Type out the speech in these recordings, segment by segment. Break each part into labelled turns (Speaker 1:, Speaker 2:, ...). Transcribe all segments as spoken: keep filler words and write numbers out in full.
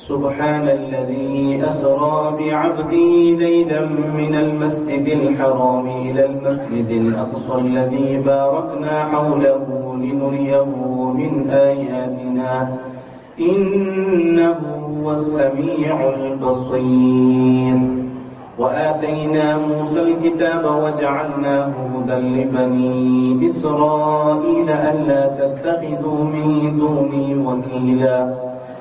Speaker 1: سبحان الذي أسرى بعبده ليلا من المسجد الحرام إلى المسجد الأقصى الذي باركنا حوله لنريه من آياتنا إنه هو السميع البصير. وآتينا موسى الكتاب وجعلناه هدى لبني إسرائيل ألا تتخذوا من دوني وكيلا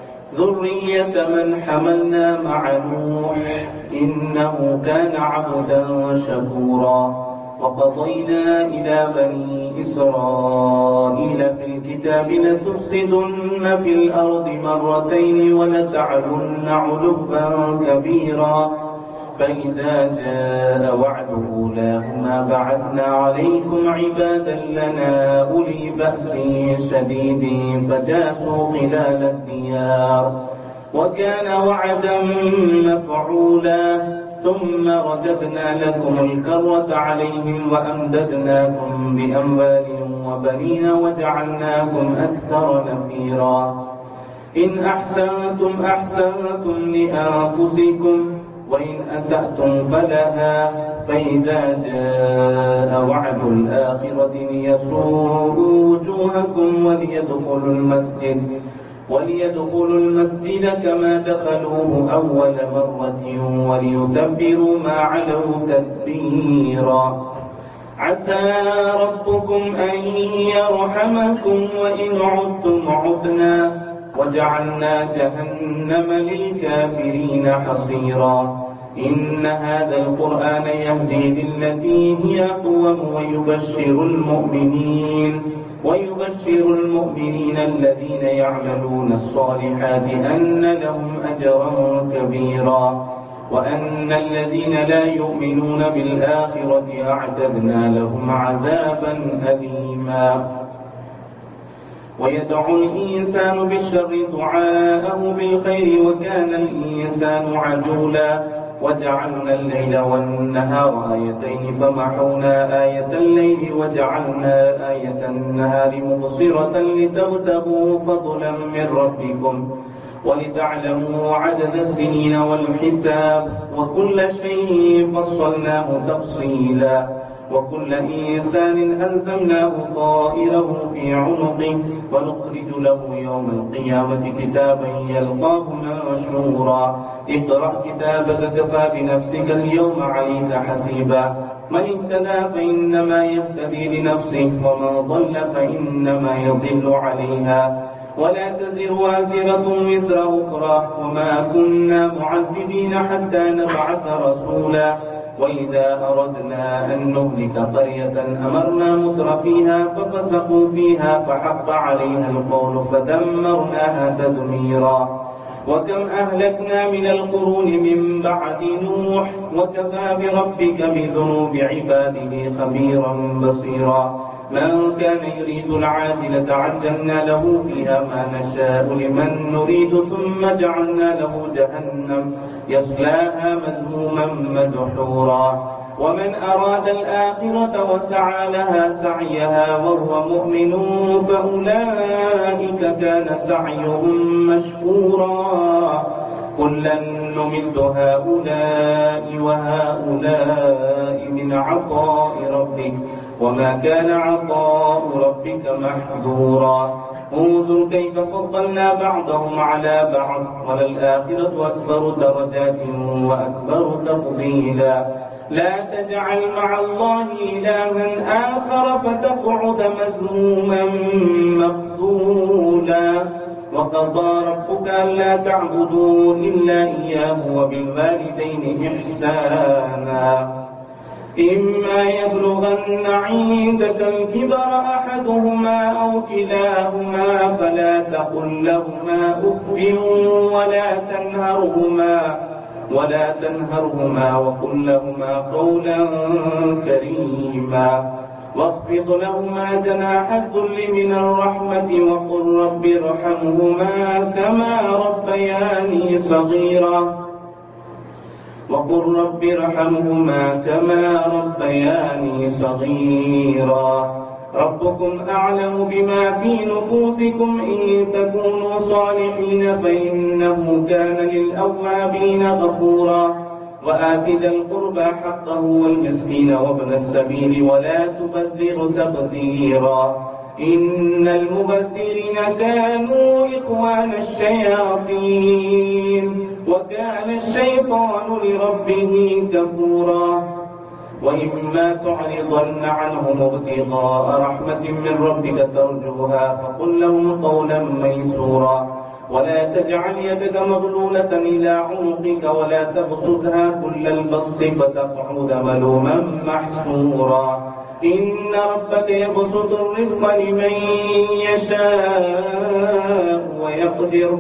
Speaker 1: ذرية من حملنا مع نوح إنه كان عبدا شكورا. وقضينا إلى بني إسرائيل في الكتاب لتفسدن في الأرض مرتين ولتعلن علوا كبيرا فإذا جاء وعد أولاهما بعثنا عليكم عبادا لنا أولي بأس شديد فجاسوا خلال الديار وكان وعدا مفعولا. ثم رددنا لكم الكرة عليهم وأمددناكم بأموال وبنين وجعلناكم أكثر نفيرا. إن أحسنتم أحسنتم لأنفسكم وإن أسأتم فلها فإذا جاء وعد الآخرة ليسوءوا وجوهكم وليدخلوا المسجد وليدخلوا المسجد كما دخلوه أول مرة وليتبروا ما علوا تتبيرا. عسى ربكم أن يرحمكم وإن عدتم عدنا وجعلنا جهنم للكافرين حصيرا. إن هذا القرآن يهدي للتي هي أقوم ويبشر المؤمنين ويبشر المؤمنين الذين يعملون الصالحات أن لهم أجرا كبيرا وأن الذين لا يؤمنون بالآخرة أعتدنا لهم عذابا أليما. ويدعو الإنسان بالشر دعاءه بالخير وكان الإنسان عجولا. وجعلنا الليل والنهار آيتين فمحونا آية الليل وجعلنا آية النهار مبصرة لتبتغوا فضلا من ربكم ولتعلموا عدد السنين والحساب وكل شيء فصلناه تفصيلا. وكل إنسان ألزمناه طائره في عنقه ونخرج له يوم القيامة كتابا يلقاه منشورا. اقرأ كتابك كفى بنفسك اليوم عليك حسيبا. من اهتدى فإنما يهتدي لنفسه ومن ضل فإنما يضل عليها ولا تزر وازرة وزر أخرى وما كنا معذبين حتى نبعث رسولا. وإذا أردنا أن نهلك قرية أمرنا مترفيها ففسقوا فيها فحق عليها القول فدمرناها تدميرا. وكم أهلكنا من القرون من بعد نوح وكفى بربك بذنوب عباده خبيرا بصيرا. من كان يريد العاجلة عجلنا له فيها ما نشاء لمن نريد ثم جعلنا له جهنم يصلاها مذموما مدحورا. ومن أراد الآخرة وسعى لها سعيها وهو مؤمن فأولئك كان سعيهم مشكورا. كلا نمد هؤلاء وهؤلاء من عطاء ربك وما كان عطاء ربك محظورا. انظر كيف فضلنا بعضهم على بعض وللآخرة أكبر درجات وأكبر تفضيلا. لا تجعل مع الله إلها آخر فتقعد مذموما مخذولا. وقضى ربك ألا تعبدوا إلا إياه وبالوالدين إحسانا. إما يبلغن عندك الكبر أحدهما أو كلاهما فلا تقل لهما أف ولا تنهرهما ولا تنهرهما وقل لهما قولا كريما. واخفض لهما جناح الذل من الرحمة وقل رب ارحمهما كما ربياني صغيرا وقل رب ارحمهما كما ربياني صغيرا. ربكم أعلم بما في نفوسكم إن تكونوا صالحين فإنه كان للأوابين غفورا وآت ذا القربى حقه والمسكين وابن السبيل ولا تبذر تبذيرا إن المبذرين كانوا إخوان الشياطين وكان الشيطان لربه كفورا وإما تعرضن عنهم ابتغاء رحمة من ربك ترجوها فقل لهم قولا ميسورا ولا تجعل يدك مغلولة إلى عنقك ولا تبسطها كل البسط فتقعد ملوما محسورا إن ربك يبسط الرزق لمن يشاء ويقدر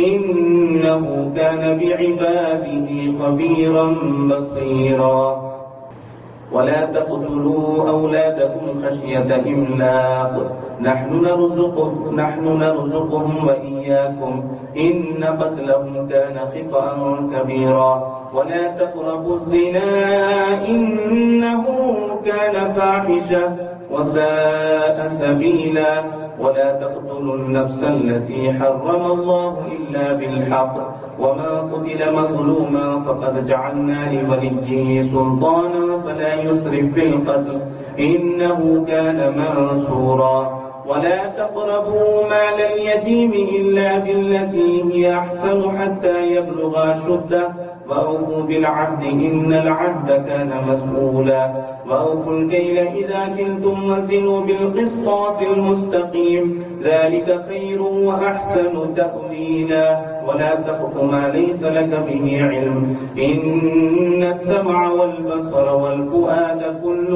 Speaker 1: إنه كان بعباده خبيرا بصيرا ولا تقتلوا أولادكم خشية إملاق نحن نرزقهم, نحن نرزقهم وإياكم إن قتلهم كان خطأ كبيرا ولا تقربوا الزنا إنه كان فاحشة وساء سبيلا ولا تقتلوا النفس التي حرم الله إلا بالحق وما قتل مظلوما فقد جعلنا لوليه سلطانا فلا يسرف في القتل إنه كان منصورا ولا تقربوا مال اليتيم إلا بالتي هي أحسن حتى يبلغ أشده وأوفوا بالعهد إن العهد كان مسؤولا وأوفوا الكيل إذا كلتم وزنوا بالقسطاس المستقيم ذلك خير وأحسن تأويلا ولا تقف ما ليس لك به علم إن السمع والبصر والفؤاد كل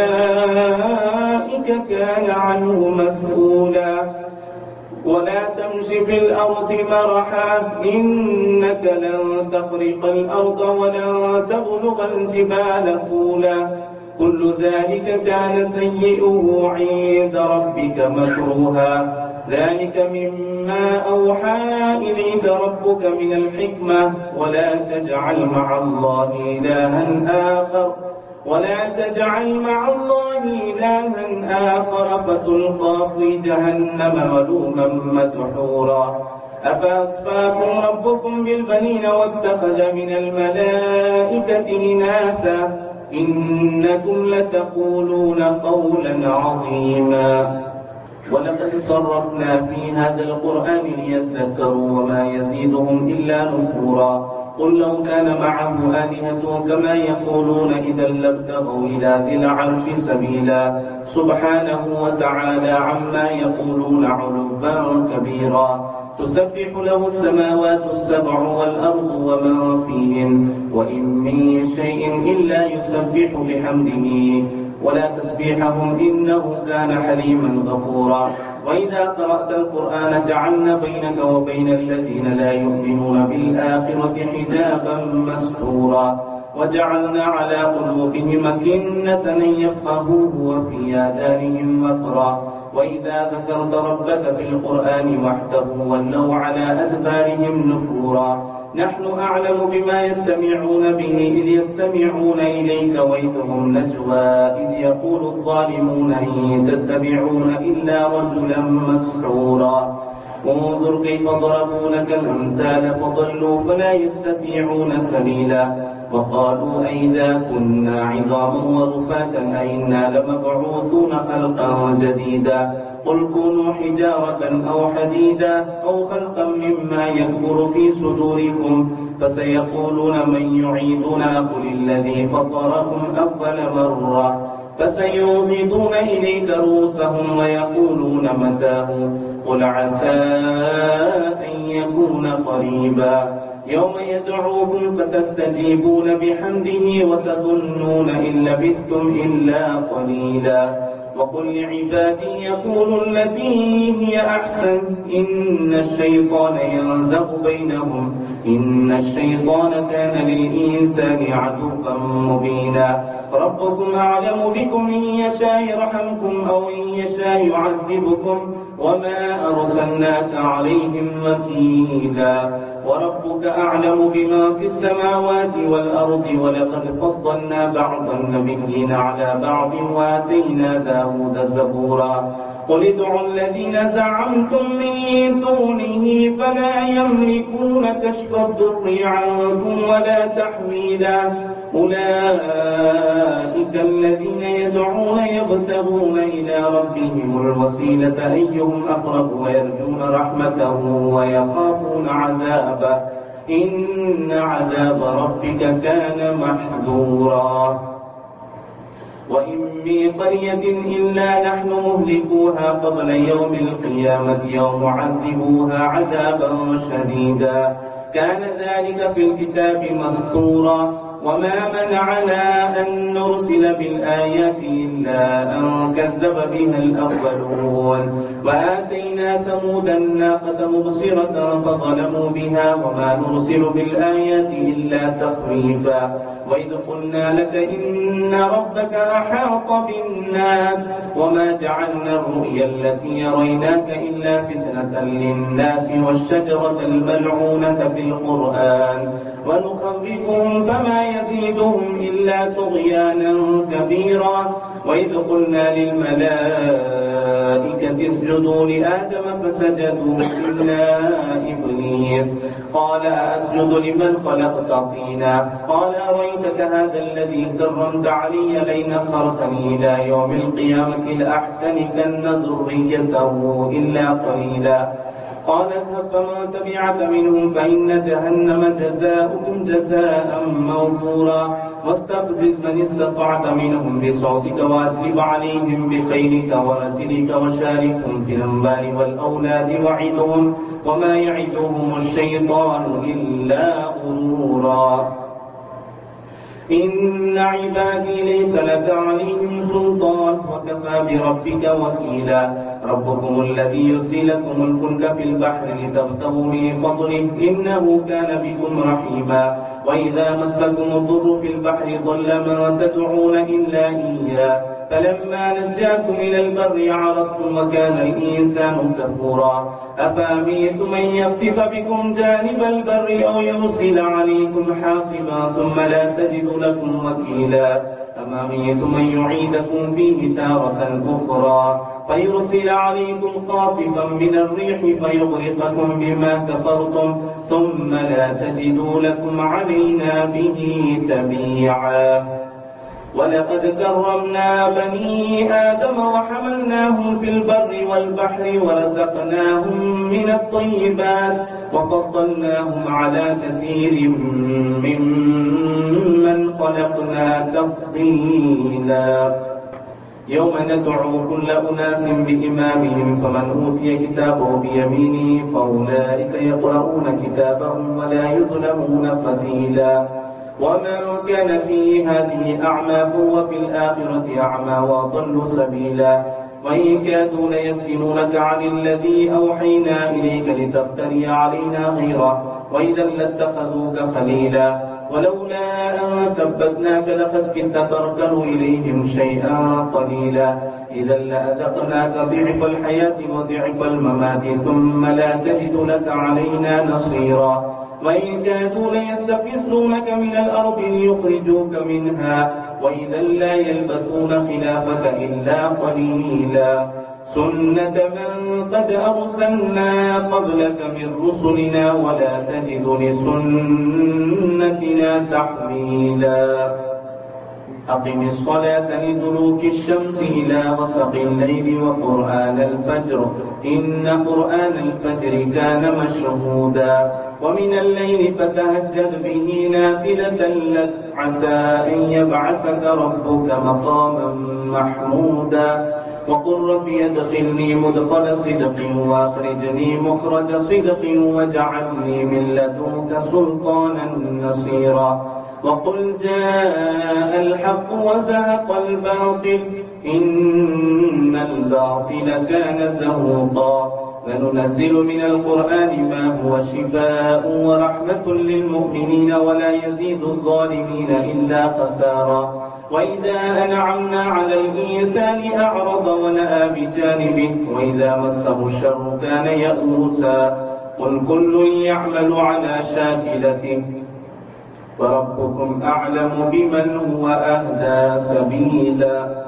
Speaker 1: أولئك كان عنه مسؤولا ولا تمش في الأرض مرحا إنك لن تخرق الأرض ولن تبلغ الجبال طولا كل ذلك كان سيئه عند ربك مكروها ذلك مما أوحى إليك ربك من الحكمة ولا تجعل مع الله إلها آخر ولا تجعل مع الله إلها آخر فتلقى في جهنم ملوما مدحورا أفأصفاكم ربكم بالبنين واتخذ من الملائكة إناثا إنكم لتقولون قولا عظيما ولقد صرفنا في هذا القرآن ليذكروا وما يزيدهم إلا نفورا قل لو كان معه آلهة كما يقولون إذا لابتغوا إلى ذي العرش سبيلا سبحانه وتعالى عما يقولون علوا كبيرا تسبح له السماوات السبع والأرض ومن فيهن وإن من شيء إلا يسبح بحمده ولا تسبيحهم إنه كان حليما غفورا وإذا قرأت القرآن جعلنا بينك وبين الذين لا يؤمنون بالآخرة حجابا مستورا وجعلنا على قلوبهم أكنة أن يفقهوه وفي آذانهم وقرا وإذا ذكرت ربك في القرآن وحده ولوا على أدبارهم نفورا نحن أعلم بما يستمعون به إذ يستمعون إليك وإذ هم نجوى إذ يقول الظالمون إن تتبعون إلا رجلا مسحورا انظر كيف ضربوا لك الأمثال فضلوا فلا يستطيعون سبيلا وقالوا أئذا كنا عظاما ورفاتا أئنا لمبعوثون خلقا جديدا قل كونوا حجارة أو حديدا أو خلقا مما يكبر في صدوركم فسيقولون من يعيدنا قل الذي فطرهم أول مرة فسينغضون إليك رؤوسهم ويقولون متاه قل عسى أن يكون قريبا يوم يدعوكم فتستجيبون بحمده وتظنون إن لبثتم إلا قليلا وقل لعبادي يقولوا التي هي أحسن إن الشيطان ينزغ بينهم إن الشيطان كان للإنسان عدوا مبينا ربكم أعلم بكم إن يشاء يرحمكم أو إن يشاء يعذبكم وما أرسلناك عليهم وكيلا وربك أعلم بما في السماوات والأرض ولقد فضلنا بعض النبيين على بعض وآتينا داود زبورا قل ادعوا الذين زعمتم من دونه فلا يملكون كشف الضر عنكم ولا تحويلا أولئك الذين يدعون يبتغون إلى ربهم الوسيلة أيهم أقرب ويرجون رحمته ويخافون عذابه إن عذاب ربك كان محذورا وإن من قرية إلا نحن مهلكوها قبل يوم القيامة أو معذبوها عذابا شديدا كان ذلك في الكتاب مسطورا وما منعنا أن نرسل بالآيات إلا أن كذب بها الأولون وآتينا ثمود الناقة مبصرة فظلموا بها وما نرسل بالآيات إلا تخويفا وإذ قلنا لك إن ربك أحاط بالناس وما جعلنا الرؤيا التي يريناك إلا فتنة للناس والشجرة الملعونة في القرآن ونخوفهم فما يزيدهم إلا طغيانا كبيرا وإذ قلنا للملائكة اسجدوا لآدم فسجدوا إلا إبليس قال أسجد لمن خلقت طينا قال أريتك هذا الذي كرمت علي لئن أخرتني إلى يوم القيامة لأحتنكن ذريته إلا قليلا قال اذهب فمن تبعك منهم فإن جهنم جزاؤكم جزاء موفورا واستفزز من استطعت منهم بصوتك واجلب عليهم بخيلك ورجلك وشاركهم في الأموال والأولاد وعدهم وما يعدهم الشيطان إلا غرورا إن عبادي ليس لك عليهم سلطان وكفى بربك وكيلا ربكم الذي يرسل لكم الفلك في البحر لتبتغوا من فضله إنه كان بكم رحيما وإذا مسكم الضر في البحر ضل من تدعون إلا إياه فلما نجاكم إلى البر عرفتم وكان الإنسان كفورا أفأمنتم من يخسف بكم جانب البر أو يرسل عليكم حاصبا ثم لا تجد لكم وكيلا أم أمنتم من يعيدكم فيه تارة أخرى فيرسل عليكم قاصفا من الريح فيغرقكم بما كفرتم ثم لا تجدوا لكم علينا به تبيعا ولقد كرمنا بني آدم وحملناهم في البر والبحر ورزقناهم من الطيبات وفضلناهم على كثير ممن خلقنا تفضيلا يوم ندعو كل أناس بإمامهم فمن أوتي كتابه بيمينه فأولئك يقرؤون كتابهم ولا يظلمون فتيلا ومن كان في هذه أعمى فهو في الآخرة أعمى وأضل سبيلا وإن كادوا ليفتنونك عن الذي أوحينا إليك لتفتري علينا غيره وإذا لاتخذوك خليلا ولولا أن ثبتناك لقد كنت تركن إليهم شيئا قليلا إذا لأذقناك ضعف الحياة وضعف الممات ثم لا تجد لك علينا نصيرا وإن كادوا ليستفزونك من الأرض ليخرجوك منها وإذا لا يلبثون خلافك إلا قليلا سنة من قد أرسلنا قبلك من رسلنا ولا تجد لسنتنا تحويلا أقم الصلاة لدلوك الشمس إلى غسق الليل وقرآن الفجر إن قرآن الفجر كان مشهودا ومن الليل فتهجد به نافلة لك عسى أن يبعثك ربك مقاما محمودا وقل رب ادخلني مدخل صدق وأخرجني مخرج صدق واجعلني من لدنك سلطانا نصيرا وقل جاء الحق وزهق الباطل إن الباطل كان زهوقا وننزل من القرآن ما هو شفاء ورحمة للمؤمنين ولا يزيد الظالمين إلا خسارا وإذا أنعمنا على الإنسان أعرض ونأى بجانبه وإذا مسه الشر كان يئوسا قل كل يعمل على شاكلته فربكم أعلم بمن هو أهدى سبيلا.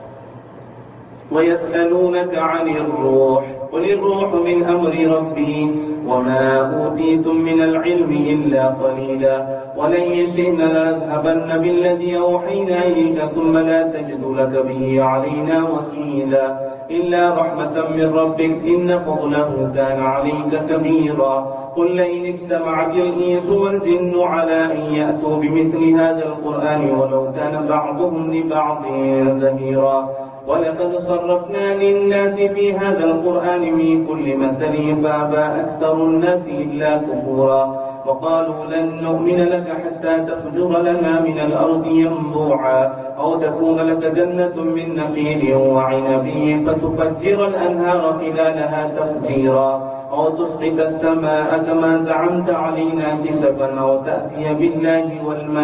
Speaker 1: ويسألونك عن الروح قل الروح من أمر ربي وما أوتيتم من العلم إلا قليلا ولئن شئنا لنذهبن بالذي أوحينا إليك ثم لا تجد لك به علينا وكيلا إلا رحمة من ربك إن فضله كان عليك كبيرا. قل لئن اجتمعت الإنس والجن على أن يأتوا بمثل هذا القرآن ولو كان بعضهم لبعض ظهيرا ولقد صرفنا للناس في هذا القرآن من كل مثل فأبى أكثر الناس إلا كفورا وقالوا لن نؤمن لك حتى تفجر لنا من الأرض ينبوعا أو تكون لك جنة من نخيل وعنب فتفجر الأنهار خلالها تفجيرا أو تسقط السماء كما زعمت علينا كسفا أو تأتي بالله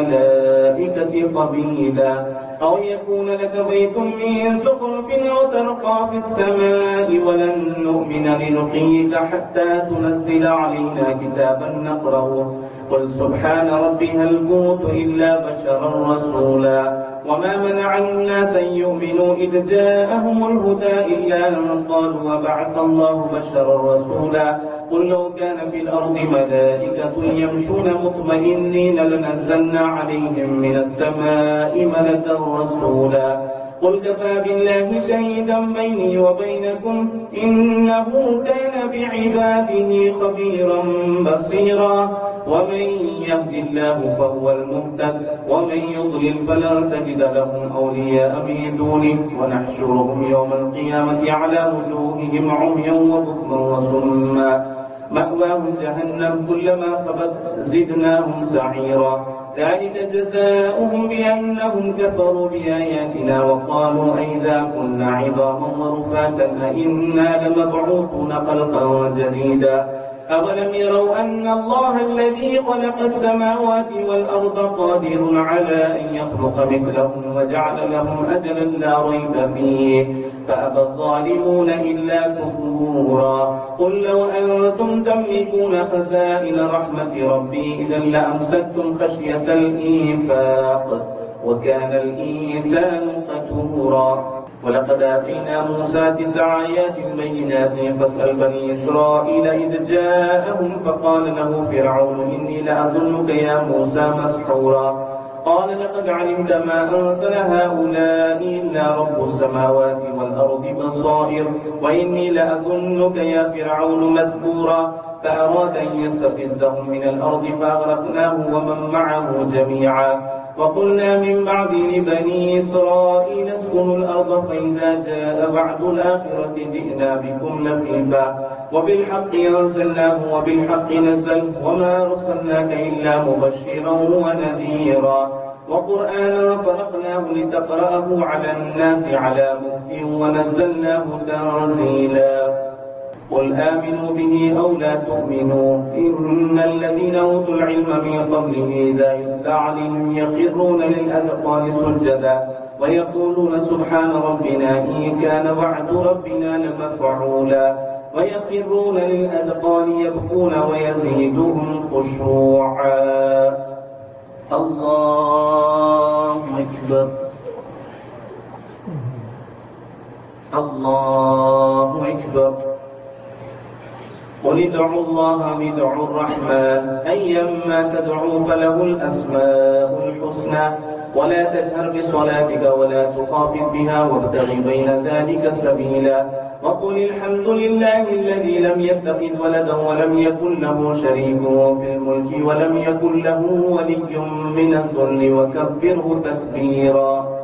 Speaker 1: والملائكة قبيلا أو يكون لك بيت من زخرف أو ترقى في السماء ولن نؤمن لرقيك حتى تنزل علينا كتابا نقرأه قل سبحان ربي هل كنت إلا بشرا رسولا. وما منع الناس أن يؤمنوا إذ جاءهم الهدى إلا أن قالوا وبعث الله بشرا رسولا. قل لو كان في الأرض ملائكة يمشون مطمئنين لنزلنا عليهم من السماء ملكا رسولا. قل كفى بالله شهيدا بيني وبينكم إنه كان بعباده خبيرا بصيرا. ومن يهد الله فهو المهتد ومن يضلل فلن تجد لهم أولياء من دونه ونحشرهم يوم القيامة على وجوههم عميا وبكما وصما مأواهم جهنم كلما خبت زدناهم سعيرا. ذلك جزاؤهم بأنهم كفروا بآياتنا وقالوا أئذا كنا عظاما ورفاتا أئنا لمبعوثون خلقا جديدا. أولم يروا أن الله الذي خلق السماوات والأرض قادر على أن يخلق مثلهم وجعل لهم أجلا لا ريب فيه فأبى الظالمون إلا كفورا. قل لو أنتم تملكون خزائن رحمة ربي إذا لأمسكتم خشية الإنفاق وكان الإنسان قتورا. ولقد آتينا موسى تسع آيات بينات فاسأل بني إسرائيل إذ جاءهم فقال له فرعون إني لأظنك يا موسى مسحورا. قال لقد علمت ما أنزل هؤلاء إلا رب السماوات والأرض بصائر وإني لأظنك يا فرعون مثبورا. فأراد أن يستفزهم من الأرض فأغرقناه ومن معه جميعا. وقلنا من بعد لبني إسرائيل اسكنوا الأرض فإذا جاء بعد الآخرة جئنا بكم لفيفا وبالحق أنزلناه وبالحق نزل وما أرسلناك إلا مبشرا ونذيرا وقرآنا فرقناه لتقرأه على الناس على مكث ونزلناه تنزيلا. قل آمنوا به أو لا تؤمنوا إن الذين أوتوا العلم من قبله إذا يتلى عليهم يخرون للأذقان سجدا ويقولون سبحان ربنا إن كان وعد ربنا لمفعولا ويخرون للأذقان يبكون ويزيدهم خشوعا. الله أكبر الله أكبر. قل ادعوا الله أو ادعوا الرحمن أيما تدعوا فله الأسماء الحسنى ولا تجهر بصلاتك ولا تخافت بها وابتغ بين ذلك سبيلا. وقل الحمد لله الذي لم يتخذ ولدا ولم يكن له شريك في الملك ولم يكن له ولي من الذل وكبره تكبيرا.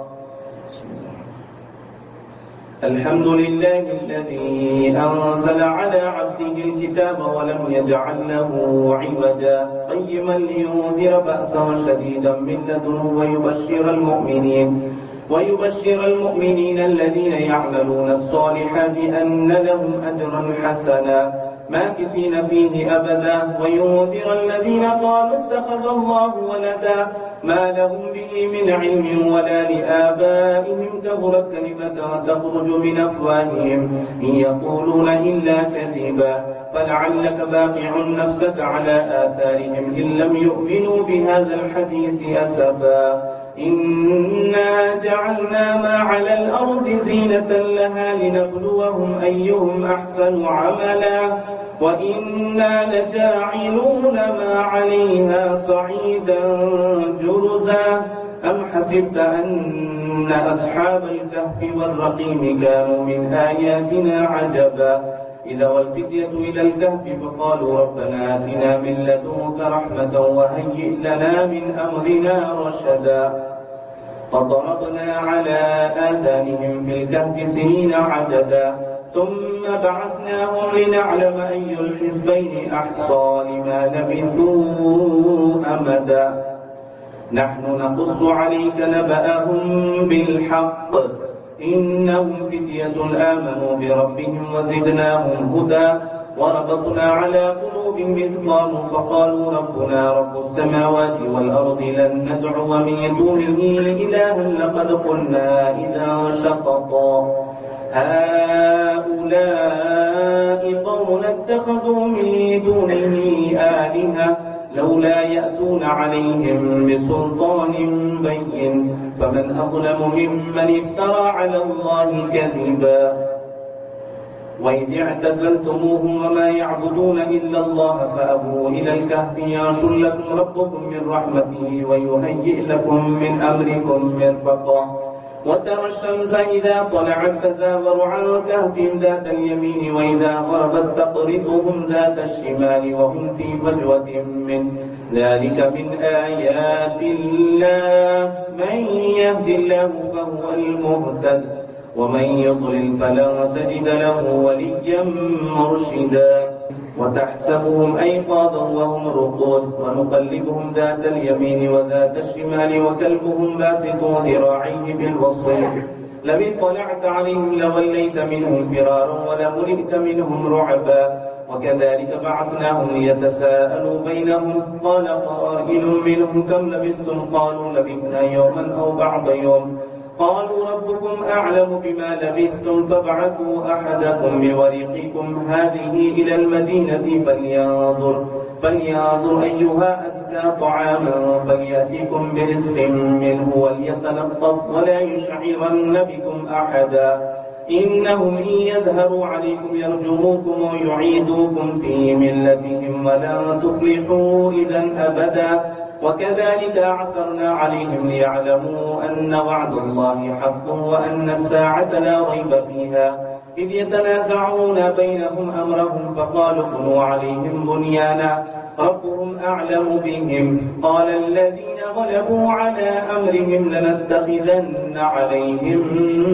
Speaker 1: الحمد لله الذي أنزل على عبده الكتاب ولم يجعل له عوجا قيما لينذر بأسا شديدا من لدنه ويبشر المؤمنين ويبشر المؤمنين الذين يعملون الصالحات أن لهم أجرا حسنا ماكثين فيه أبدا وينذر الذين قالوا اتخذ الله ولدا ما لهم به من علم ولا لآبائهم كبرت كلمة تخرج من أفواههم إن يقولون إلا كذبا فلعلك باقع نفسك على آثارهم إن لم يؤمنوا بهذا الحديث أسفا إنا جعلنا ما على الأرض زينة لها لنبلوهم أيهم أحسن عملا وإنا لجاعلون ما عليها صعيدا جرزا أم حسبت أن أصحاب الكهف والرقيم كانوا من آياتنا عجبا إذا والفتية إلى الكهف فقالوا ربنا آتنا من لدنك رحمة وهيئ لنا من أمرنا رشدا فضربنا على آذانهم في الكهف سنين عددا ثم بعثناهم لنعلم أي الحزبين أحصى لما لبثوا أمدا نحن نقص عليك نبأهم بالحق إنهم فتية آمنوا بربهم وزدناهم هدى وربطنا على قلوبهم إذ قاموا فقالوا ربنا رب السماوات والأرض لن ندعو من دونه إلها لقد قلنا إذا شططا هؤلاء قوم اتخذوا من دونه آلهة لولا يأتون عليهم بسلطان بين فمن أظلم ممن افترى على الله كذبا وإذ اعتزلتموهم وما يعبدون إلا الله فأبوا إلى الكهف ينشر لكم ربكم من رحمته ويهيئ لكم من أمركم مرفقا وترى الشمس إذا طلعت تزاور عن كهفهم ذات اليمين وإذا غربت تقرضهم ذات الشمال وهم في فجوة من ذلك من آيات الله من يهد الله فهو المهتد ومن يضلل فلن تجد له وليا مرشدا وتحسبهم أيقاظا وهم رقود ونقلبهم ذات اليمين وذات الشمال وكلبهم باسط ذراعيه بالوصيد لو اطلعت عليهم لوليت منهم فرارا ولملئت منهم رعبا وكذلك بعثناهم ليتساءلوا بينهم قال قائل منهم كم لبثتم قالوا لبثنا يوما أو بعض يوم قالوا ربكم أعلم بما لبثتم فابعثوا أحدكم بورقكم هذه إلى المدينة فلينظر, فلينظر أيها أزكى طعاما فليأتيكم برزق منه وليتلطف ولا يشعرن بكم أحدا إنهم إن يظهروا عليكم يرجموكم ويعيدوكم في ملتهم ولن تفلحوا إذا أبدا وكذلك أعثرنا عليهم ليعلموا أن وعد الله حق وأن الساعة لا ريب فيها إذ يتنازعون بينهم أمرهم فقالوا بنوا عليهم بنيانا ربهم أعلم بهم قال الذين غلبوا على أمرهم لنتخذن عليهم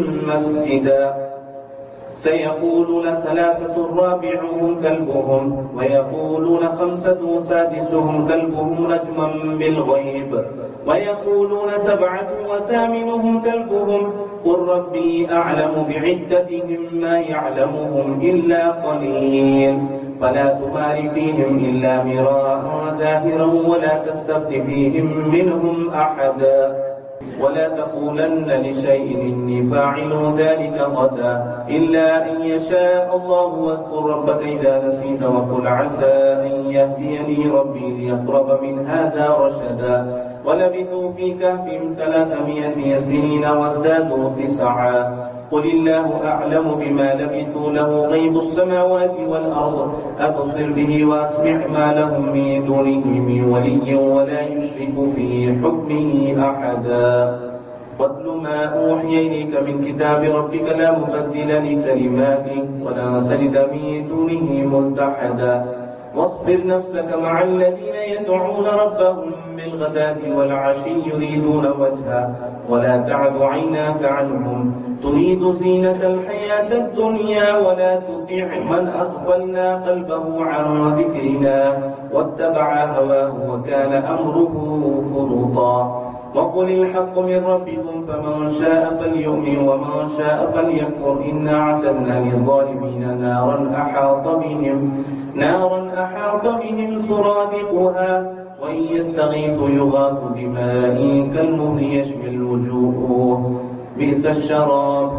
Speaker 1: مسجدا سيقولون ثلاثة رابعهم كلبهم ويقولون خمسة سادسهم كلبهم رجما بالغيب ويقولون سبعة وثامنهم كلبهم قل ربي أعلم بعدتهم ما يعلمهم إلا قليل فلا تمار فيهم إلا مراء ظاهرا ولا تستفت فيهم منهم أحدا ولا تقولن لشيء إني فاعل ذلك غدا إلا أن يشاء الله واذكر ربك إذا نسيت وقل عسى أن يهديني ربي ليقرب من هذا رشدا ولبثوا في كهفهم ثلاثمائة سنين وازدادوا تسعا قل الله أعلم بما لبثوا له غيب السماوات والأرض أبصر به وأسمع ما لهم من دونه من ولي ولا يشرك في حكمه أحدا واتل ما أوحي إليك من كتاب ربك لا مبدل لكلماته ولا تجد من دونه ملتحدا واصبر نفسك مع الذين يدعون ربهم بالغداة والعشي يريدون وجهه ولا تعد عيناك عنهم تريد زينة الحياة الدنيا ولا تطع من أغفلنا قلبه عن ذكرنا واتبع هواه وكان أمره فرطا وقل الحق من ربكم فمن شاء فليؤمن ومن شاء فليكفر إنا أعتدنا للظالمين نارا أحاط بهم نارا أحاط بهم سرادقها وإن يستغيثوا يغاثوا بماء كالمهل يشوي الوجوه بئس الشراب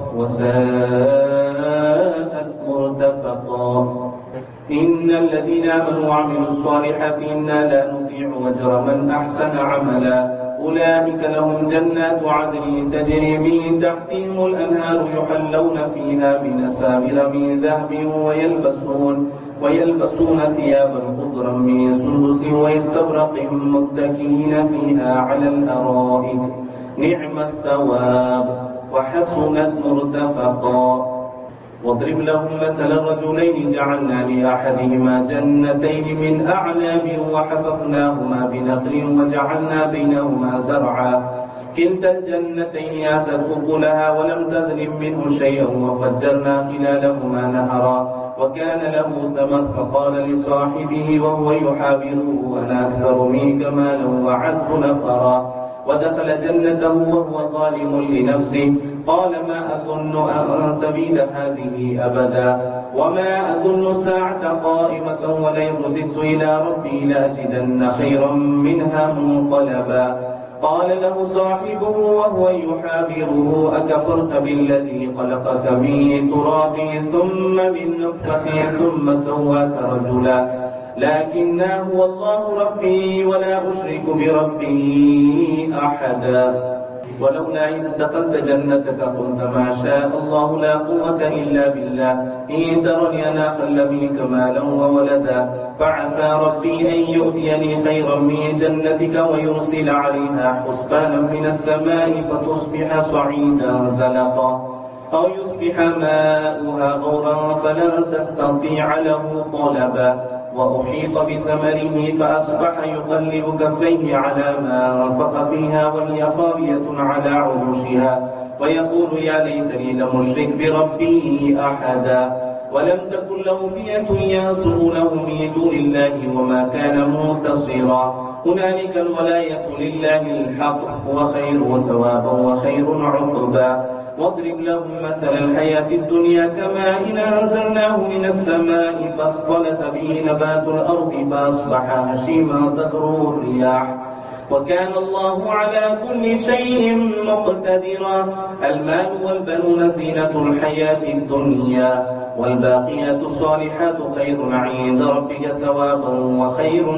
Speaker 1: وساءت مرتفقا إن الذين آمنوا وعملوا الصالحات إنا لا نضيع أجر من أحسن عملا أولئك لهم جنات عدن تجري من تحتهم الأنهار يحلون فيها من أساور من ذهب ويلبسون ويلبسون ثيابا خضرا من سندس واستبرق متكئين فيها على الأرائك نعم الثواب وحسنت مرتفقا واضرب لهم مثل الرجلين جعلنا لأحدهما جنتين من أعناب وحففناهما بنخل وجعلنا بينهما زرعا كلتا الجنتين آتت أكلها ولم تظلم منه شيئا وفجرنا خلالهما نهرا وكان له ثمر فقال لصاحبه وهو يحاوره أنا أكثر منك مالا وأعز نفرا ودخل جنته وهو ظالم لنفسه قال ما أظن أن تبيد هذه أبدا وما أظن الساعة قائمة ولئن رددت إلى ربي لأجدن خيرا منها منقلبا قال له صاحبه وهو يحاوره أكفرت بالذي خلقك من تراب ثم من نطفة ثم سواك رجلا لكن هو الله ربي ولا أشرك بربي أحدا ولولا إذ دخلت جنتك قلت ما شاء الله لا قوة إلا بالله إن ترني أنا أقل منك مالا وولدا فعسى ربي أن يؤتيني خيرا من جنتك ويرسل عليها حسبانا من السماء فتصبح صعيدا زلقا أو يصبح ماؤها غورا فلن تستطيع له طلبا وأحيط بثمره فأصبح يقلب كفيه على ما أنفق فيها وهي خاوية على عروشها ويقول يا ليتني لم أشرك بربي أحدا ولم تكن له فئة ينصرونه من دون الله وما كان منتصرا هنالك الولاية لله الحق وخير ثوابا وخير عقبا واضرب لهم مثل الحياة الدنيا كماء إن أنزلناه من السماء فاختلط به نبات الأرض فأصبح هشيما تذروه الرياح وكان الله على كل شيء مقتدرا المال والبنون زينة الحياة الدنيا والباقيات الصالحات خير عند ربك ثوابا وخير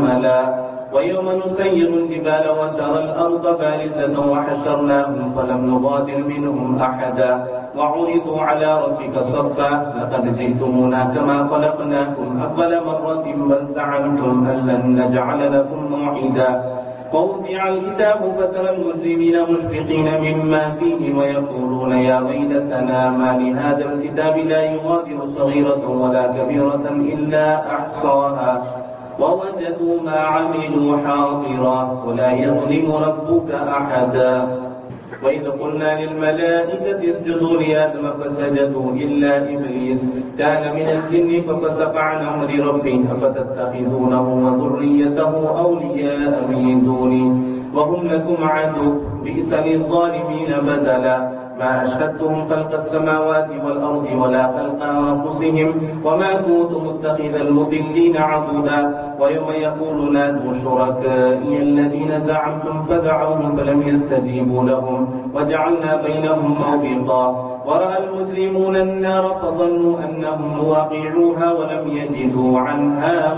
Speaker 1: أملا ويوم نسير الجبال وترى الأرض بارزة وحشرناهم فلم نغادر منهم أحدا وعرضوا على ربك صفا لقد جئتمونا كما خلقناكم أول مرة بل زعمتم أن لن نجعل لكم موعدا ووضع الكتاب فترى المجرمين مشفقين مما فيه ويقولون يا ويلتنا ما لهذا الكتاب لا يغادر صغيرة ولا كبيرة إلا أحصاها ووجدوا ما عملوا حاضرا ولا يظلم ربك أحدا وإذ قلنا للملائكة اسجدوا لآدم فسجدوا إلا إبليس كان من الجن ففسق عن أمر ربه أفتتخذونه وذريته أولياء من دوني وهم لكم عدو بئس للظالمين بدلا ما أشهدتهم خلق السماوات والأرض ولا خلق أنفسهم وما كنت متخذ المضلين عضدا ويوم يقول نادوا شركائي الذين زعمتم فدعوهم فلم يستجيبوا لهم وجعلنا بينهم موبقا ورأى المجرمون النار فظنوا أنهم واقعوها ولم يجدوا عنها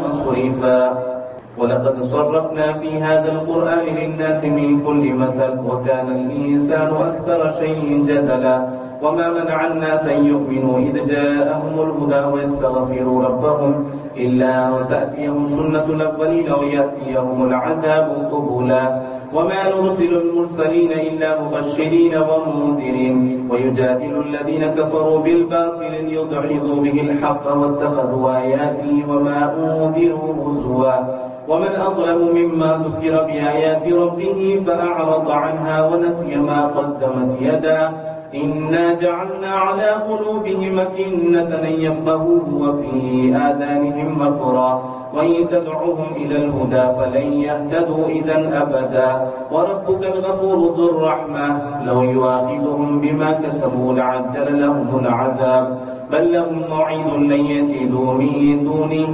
Speaker 1: مصرفا ولقد صرفنا في هذا القرآن للناس من كل مثل وكان الإنسان أكثر شيء جدلا وما منع الناس أن يؤمنوا إذ جاءهم الهدى ويستغفروا ربهم إلا أن تأتيهم سنة الأولين ويأتيهم العذاب قبلا وما نرسل المرسلين إلا مبشرين ومنذرين ويجادل الذين كفروا بالباطل ليدحضوا به الحق واتخذوا آياتي وما أنذروا هزوا ومن أظلم مما ذكر بآيات ربه فأعرض عنها ونسي ما قدمت يداه إنا جعلنا على قلوبهم أكنة أن يفقهوه وفي آذانهم وقرا وإن تدعوهم إلى الهدى فلن يهتدوا إذا أبدا وربك الغفور ذو الرحمة لو يؤاخذهم بما كسبوا لعجل لهم العذاب بل لهم موعد لن يجدوا من دونه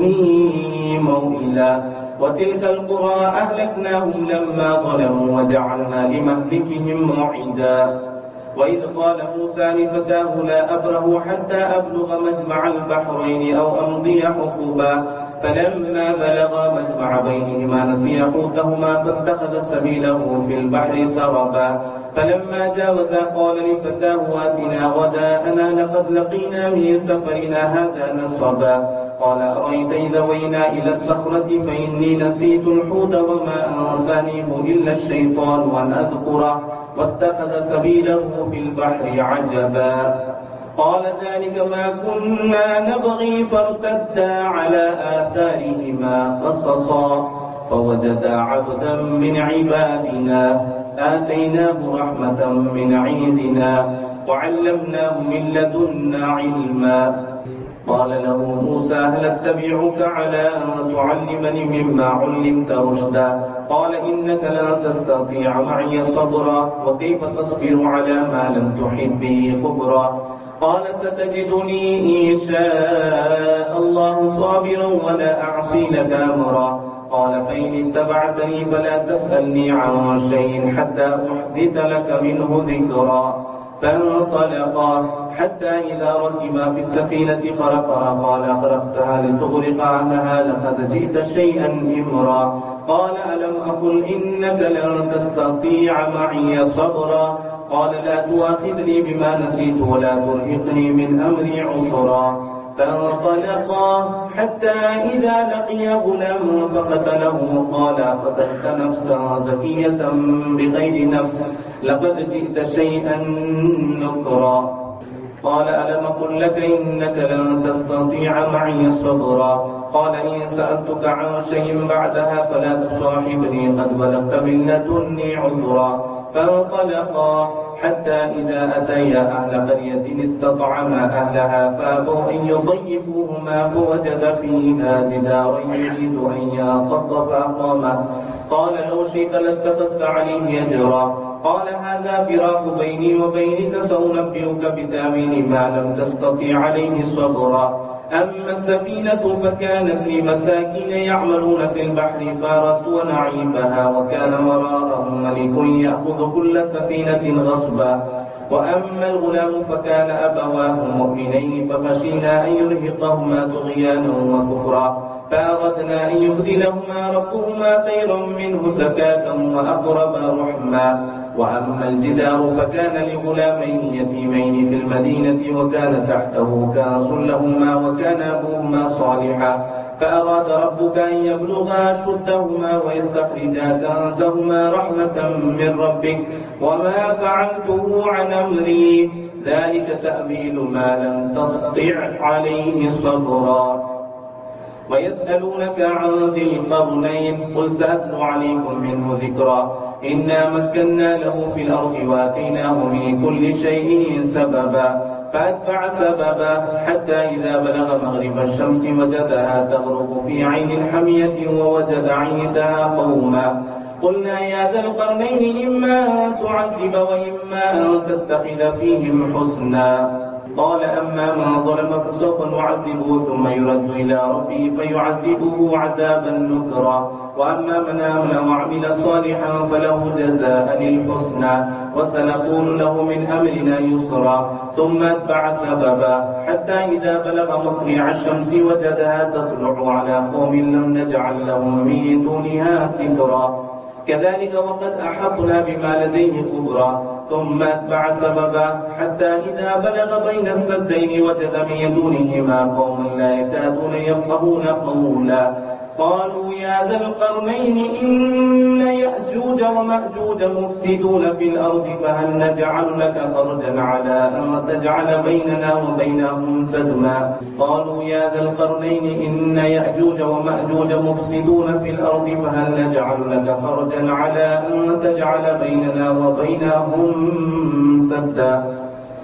Speaker 1: موئلا وتلك القرى أهلكناهم لما ظلموا وجعلنا لمهلكهم موعدا وإذ قال موسى لفتاه لا أبره حتى أبلغ مجمع البحرين أو أمضي حقبا فلما بلغا مجمع بينهما نسيا حوتهما فاتخذ سبيله في البحر سربا فلما جاوزا قال لفتاه آتنا غداءنا لقد لقينا من سفرنا هذا نصبا قال أرأيت إذا وينا إلى الصخرة فإني نسيت الحوت وما أنسانيه إلا الشيطان أن أذكره واتخذ سبيله في البحر عجبا قال ذلك ما كنا نبغي فارتدا على آثارهما قصصا فوجدا عبدا من عبادنا آتيناه رحمة من عندنا وعلمناه من لدنا علما قال له موسى هل اتبعك على أن تعلمني مما علمت رشدا قال إنك لن تستطيع معي صبرا وكيف تصبر على ما لم تحب به خبرا قال ستجدني إن شاء الله صابرا ولا أعصي لك أمرا قال فإن اتبعتني فلا تسألني عن شيء حتى أحدث لك منه ذكرا فانطلقا حتى إذا ركبا في السفينة خرقها قال أغرقتها لتغرق أهلها لقد جئت شيئا إمرا قال ألم أقل إنك لن تستطيع معي صبرا قال لا تؤاخذني بما نسيت ولا ترهقني من أمري عسرا فانطلقا حتى إذا لقيا غلام فقتله قال قتلت نفسا زكية بغير نفس لقد جئت شيئا نكرا قال ألم أقل لك إنك لن تستطيع معي صبرا قال إن سألتك عن شيء بعدها فلا تصاحبني قد بلغت من لدني عذرا فانطلقا حتى إذا أتيا أهل قرية استطعما أهلها فأبوا أن يضيفوهما فوجد فيها جدارا يريد أن ينقض فأقامه قال لو شئت لاتخذت عليه أجرا قال هذا فراق بيني وبينك سأنبئك بتأويل ما لم تستطيع عليه صبرا أما السفينة فكانت لمساكين يعملون في البحر فأردت أن أعيبها وكان وراءهم ملك يأخذ كل سفينة غصبا وأما الغلام فكان أبواه مؤمنين فخشينا أن يرهقهما طغيانا وكفرا فأردنا أن يبدلهما ربهما خيرا منه زكاة وأقرب رحما وأما الجدار فكان لغلامين يتيمين في المدينة وكان تحته كنز لهما وكان أبوهما صالحا فأراد ربك أن يبلغا أشدهما ويستخرجا كنزهما رحمة من ربك وما فعلته عن أمري ذلك تأويل ما لم تستطع عليه صبرا ويسألونك عن ذي القرنين قل سأتلو عليكم منه ذكرا إنا مكنا له في الأرض وآتيناه من كل شيء سببا فأتبع سببا حتى إذا بلغ مغرب الشمس وجدها تغرب في عين حمية ووجد عندها قوما قلنا يا ذا القرنين إما أن تعذب وإما أن تتخذ فيهم حسنا قال أما من ظلم فسوف نعذبه ثم يرد إلى ربه فيعذبه عذابا نكرا وأما من آمن وعمل صالحا فله جزاء الحسنى وسنقول له من أمرنا يسرا ثم أتبع سببا حتى إذا بلغ مطلع الشمس وجدها تطلع على قوم لم نجعل لهم من دونها سترا كذلك وقد أحطنا بما لديه خبرا ثم أتبع سببا حتى إذا بلغ بين السدين وجد من دونهما قوما لا يكادون يفقهون قولا قالوا يا ذا القرنين إن يأجوج ومأجوج مفسدون في الأرض فهل نجعل لك خرجا على أن تجعل بيننا وبينهم سدما قالوا يا ذا القرنين إن يأجوج ومأجوج مفسدون في الأرض فهل نجعل لك خرجا على أن تجعل بيننا وبينهم سدا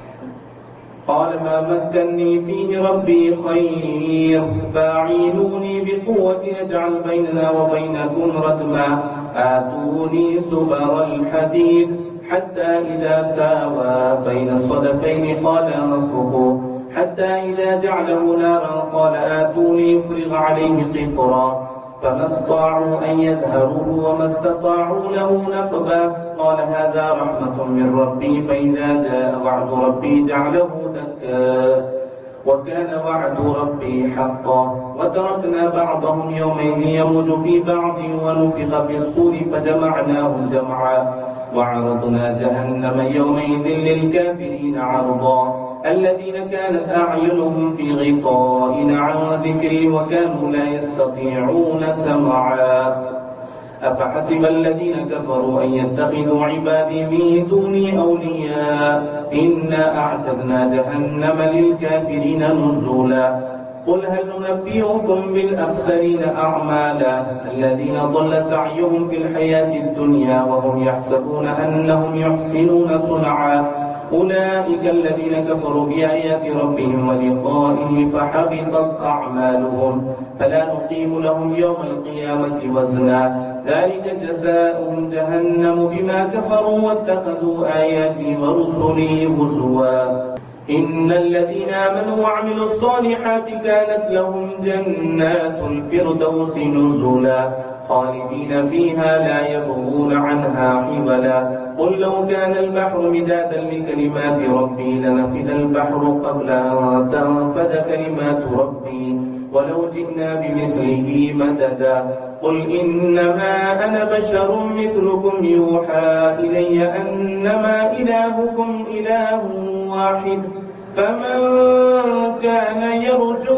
Speaker 1: قال ما مكنني فيه ربي خير فاعينوني بقوة أجعل بيننا وبينكم ردما آتوني زبر الحديد حتى إذا ساوى بين الصدفين قال انفخوا حتى إذا جعله نارا قال آتوني افرغ عليه قطرا فما استطاعوا أن يظهروه وما استطاعوا له نقبا قال هذا رحمة من ربي فإذا جاء وعد ربي جعله دكا وكان وعد ربي حقا وتركنا بعضهم يومين يموج في بعض ونفخ في الصور فجمعناهم جمعا وعرضنا جهنم يومئذ للكافرين عرضا الذين كانت أعينهم في غطاء عن ذكري وكانوا لا يستطيعون سمعا أفحسب الذين كفروا أن يتخذوا عبادي من دوني أولياء إنا أعتدنا جهنم للكافرين نزلا قل هل ننبئكم بالأخسرين أعمالا الذين ضل سعيهم في الحياة الدنيا وهم يحسبون أنهم يحسنون صنعا أولئك الذين كفروا بآيات ربهم ولقائه فحبطت أعمالهم فلا نقيم لهم يوم القيامة وزنا ذلك جزاؤهم جهنم بما كفروا واتخذوا آياتي ورسلي هزوا إن الذين آمنوا وعملوا الصالحات كانت لهم جنات الفردوس نزلا خالدين فيها لا يبغون عنها حولا قل لو كان البحر مدادا لكلمات ربي لنفد البحر قبل أن تنفد كلمات ربي ولو جئنا بمثله مددا قل إنما أنا بشر مثلكم يوحى إلي أنما إلهكم إله واحد فمن كان يرجو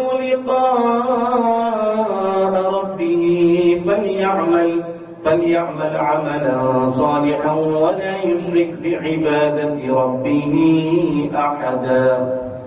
Speaker 1: لقاء ربه فليعمل فليعمل عملا صالحا ولا يشرك بعبادة ربه أحدا.